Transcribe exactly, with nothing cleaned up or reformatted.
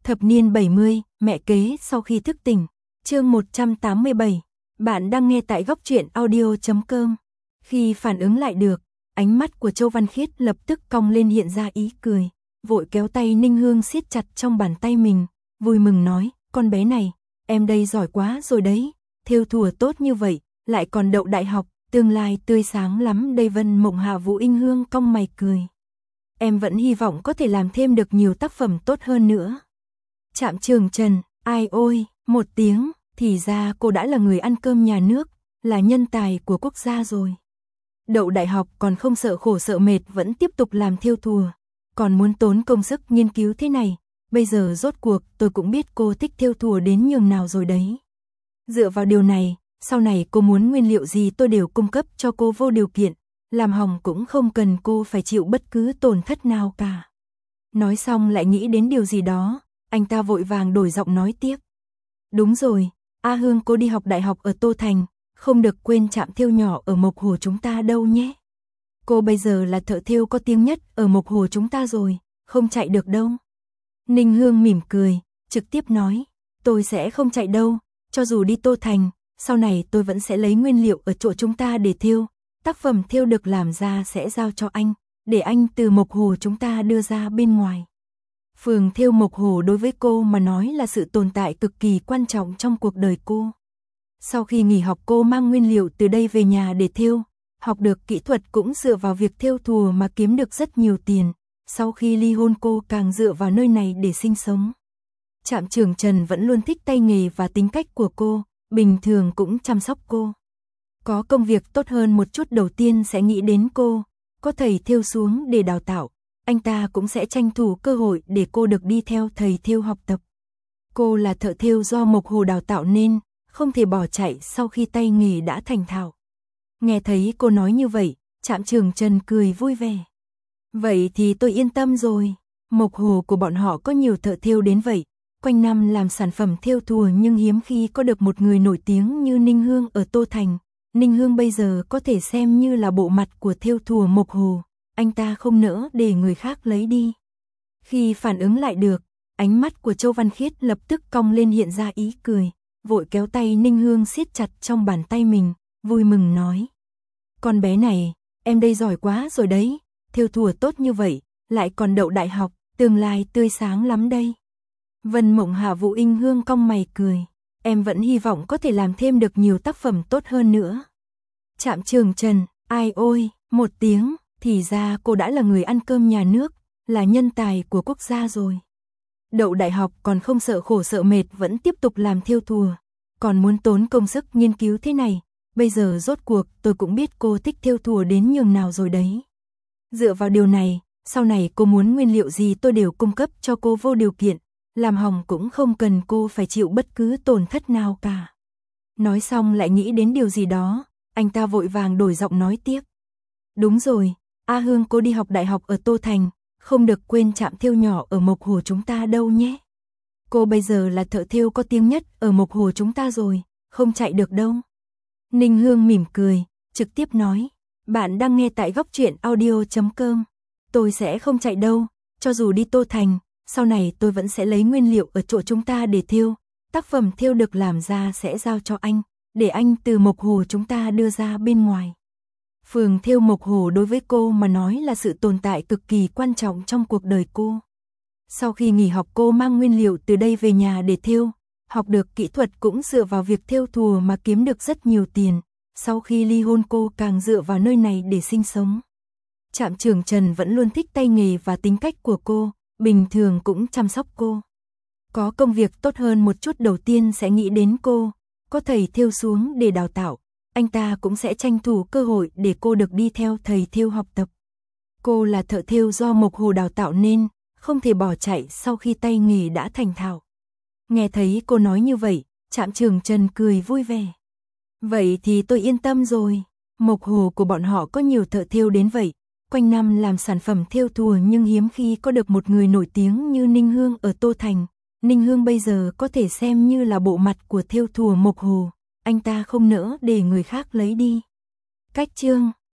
Thập niên bảy mươi, mẹ kế sau khi thức tỉnh. Chương một trăm tám mươi bảy. Bạn đang nghe tại góc truyện audio chấm com. Khi phản ứng lại được, ánh mắt của Châu Văn Khiết lập tức cong lên hiện ra ý cười, vội kéo tay Ninh Hương siết chặt trong bàn tay mình, vui mừng nói, con bé này, em đây giỏi quá rồi đấy, thêu thùa tốt như vậy, lại còn đậu đại học, tương lai tươi sáng lắm đây. Vân Mộng Hạ Vũ Inh Hương cong mày cười. Em vẫn hy vọng có thể làm thêm được nhiều tác phẩm tốt hơn nữa. Trạm Trường Trần, ai ôi, một tiếng, thì ra cô đã là người ăn cơm nhà nước, là nhân tài của quốc gia rồi. Đậu đại học còn không sợ khổ sợ mệt vẫn tiếp tục làm thêu thùa, còn muốn tốn công sức nghiên cứu thế này, bây giờ rốt cuộc tôi cũng biết cô thích thêu thùa đến nhường nào rồi đấy. Dựa vào điều này, sau này cô muốn nguyên liệu gì tôi đều cung cấp cho cô vô điều kiện, làm hỏng cũng không cần cô phải chịu bất cứ tổn thất nào cả. Nói xong lại nghĩ đến điều gì đó, anh ta vội vàng đổi giọng nói tiếp. Đúng rồi, A Hương cô đi học đại học ở Tô Thành, không được quên trạm thêu nhỏ ở Mộc Hồ chúng ta đâu nhé. Cô bây giờ là thợ thêu có tiếng nhất ở Mộc Hồ chúng ta rồi, không chạy được đâu. Ninh Hương mỉm cười, trực tiếp nói, tôi sẽ không chạy đâu, cho dù đi Tô Thành, sau này tôi vẫn sẽ lấy nguyên liệu ở chỗ chúng ta để thêu, tác phẩm thêu được làm ra sẽ giao cho anh, để anh từ Mộc Hồ chúng ta đưa ra bên ngoài. Phường thêu Mộc Hồ đối với cô mà nói là sự tồn tại cực kỳ quan trọng trong cuộc đời cô. Sau khi nghỉ học cô mang nguyên liệu từ đây về nhà để thêu, học được kỹ thuật cũng dựa vào việc thêu thùa mà kiếm được rất nhiều tiền. Sau khi ly hôn cô càng dựa vào nơi này để sinh sống. Trạm Trường Trần vẫn luôn thích tay nghề và tính cách của cô, bình thường cũng chăm sóc cô. Có công việc tốt hơn một chút đầu tiên sẽ nghĩ đến cô, có thầy thêu xuống để đào tạo, anh ta cũng sẽ tranh thủ cơ hội để cô được đi theo thầy thêu học tập. Cô là thợ thêu do Mộc Hồ đào tạo nên, không thể bỏ chạy sau khi tay nghề đã thành thạo. Nghe thấy cô nói như vậy, Trạm Trường Trần cười vui vẻ. Vậy thì tôi yên tâm rồi, Mộc Hồ của bọn họ có nhiều thợ thêu đến vậy, quanh năm làm sản phẩm thêu thùa nhưng hiếm khi có được một người nổi tiếng như Ninh Hương ở Tô Thành. Ninh Hương bây giờ có thể xem như là bộ mặt của thêu thùa Mộc Hồ, anh ta không nỡ để người khác lấy đi. Khi phản ứng lại được, ánh mắt của Châu Văn Khiết lập tức cong lên hiện ra ý cười, vội kéo tay Ninh Hương siết chặt trong bàn tay mình, vui mừng nói. Con bé này, em đây giỏi quá rồi đấy, thêu thùa tốt như vậy, lại còn đậu đại học, tương lai tươi sáng lắm đây. Vân Mộng Hạ Vũ Inh Hương cong mày cười, em vẫn hy vọng có thể làm thêm được nhiều tác phẩm tốt hơn nữa. Trạm Trường Trần, ai ôi, một tiếng, thì ra cô đã là người ăn cơm nhà nước, là nhân tài của quốc gia rồi. Đậu đại học còn không sợ khổ sợ mệt vẫn tiếp tục làm thêu thùa, còn muốn tốn công sức nghiên cứu thế này, bây giờ rốt cuộc tôi cũng biết cô thích thêu thùa đến nhường nào rồi đấy. Dựa vào điều này, sau này cô muốn nguyên liệu gì tôi đều cung cấp cho cô vô điều kiện, làm hỏng cũng không cần cô phải chịu bất cứ tổn thất nào cả. Nói xong lại nghĩ đến điều gì đó, anh ta vội vàng đổi giọng nói tiếp. Đúng rồi, A Hương cô đi học đại học ở Tô Thành, không được quên trạm thêu nhỏ ở Mộc Hồ chúng ta đâu nhé. Cô bây giờ là thợ thêu có tiếng nhất ở Mộc Hồ chúng ta rồi, không chạy được đâu. Ninh Hương mỉm cười, trực tiếp nói, bạn đang nghe tại góc truyện audio chấm com. Tôi sẽ không chạy đâu, cho dù đi Tô Thành, sau này tôi vẫn sẽ lấy nguyên liệu ở chỗ chúng ta để thêu, tác phẩm thêu được làm ra sẽ giao cho anh, để anh từ Mộc Hồ chúng ta đưa ra bên ngoài. Phường thêu Mộc Hồ đối với cô mà nói là sự tồn tại cực kỳ quan trọng trong cuộc đời cô. Sau khi nghỉ học cô mang nguyên liệu từ đây về nhà để thêu, học được kỹ thuật cũng dựa vào việc thêu thùa mà kiếm được rất nhiều tiền. Sau khi ly hôn cô càng dựa vào nơi này để sinh sống. Trạm Trường Trần vẫn luôn thích tay nghề và tính cách của cô, bình thường cũng chăm sóc cô. Có công việc tốt hơn một chút đầu tiên sẽ nghĩ đến cô, có thầy thêu xuống để đào tạo, anh ta cũng sẽ tranh thủ cơ hội để cô được đi theo thầy thêu học tập. Cô là thợ thêu do Mộc Hồ đào tạo nên, không thể bỏ chạy sau khi tay nghề đã thành thạo. Nghe thấy cô nói như vậy, Trạm Trường Trần cười vui vẻ. Vậy thì tôi yên tâm rồi, Mộc Hồ của bọn họ có nhiều thợ thêu đến vậy, quanh năm làm sản phẩm thêu thùa nhưng hiếm khi có được một người nổi tiếng như Ninh Hương ở Tô Thành. Ninh Hương bây giờ có thể xem như là bộ mặt của thêu thùa Mộc Hồ, anh ta không nỡ để người khác lấy đi. Cách chương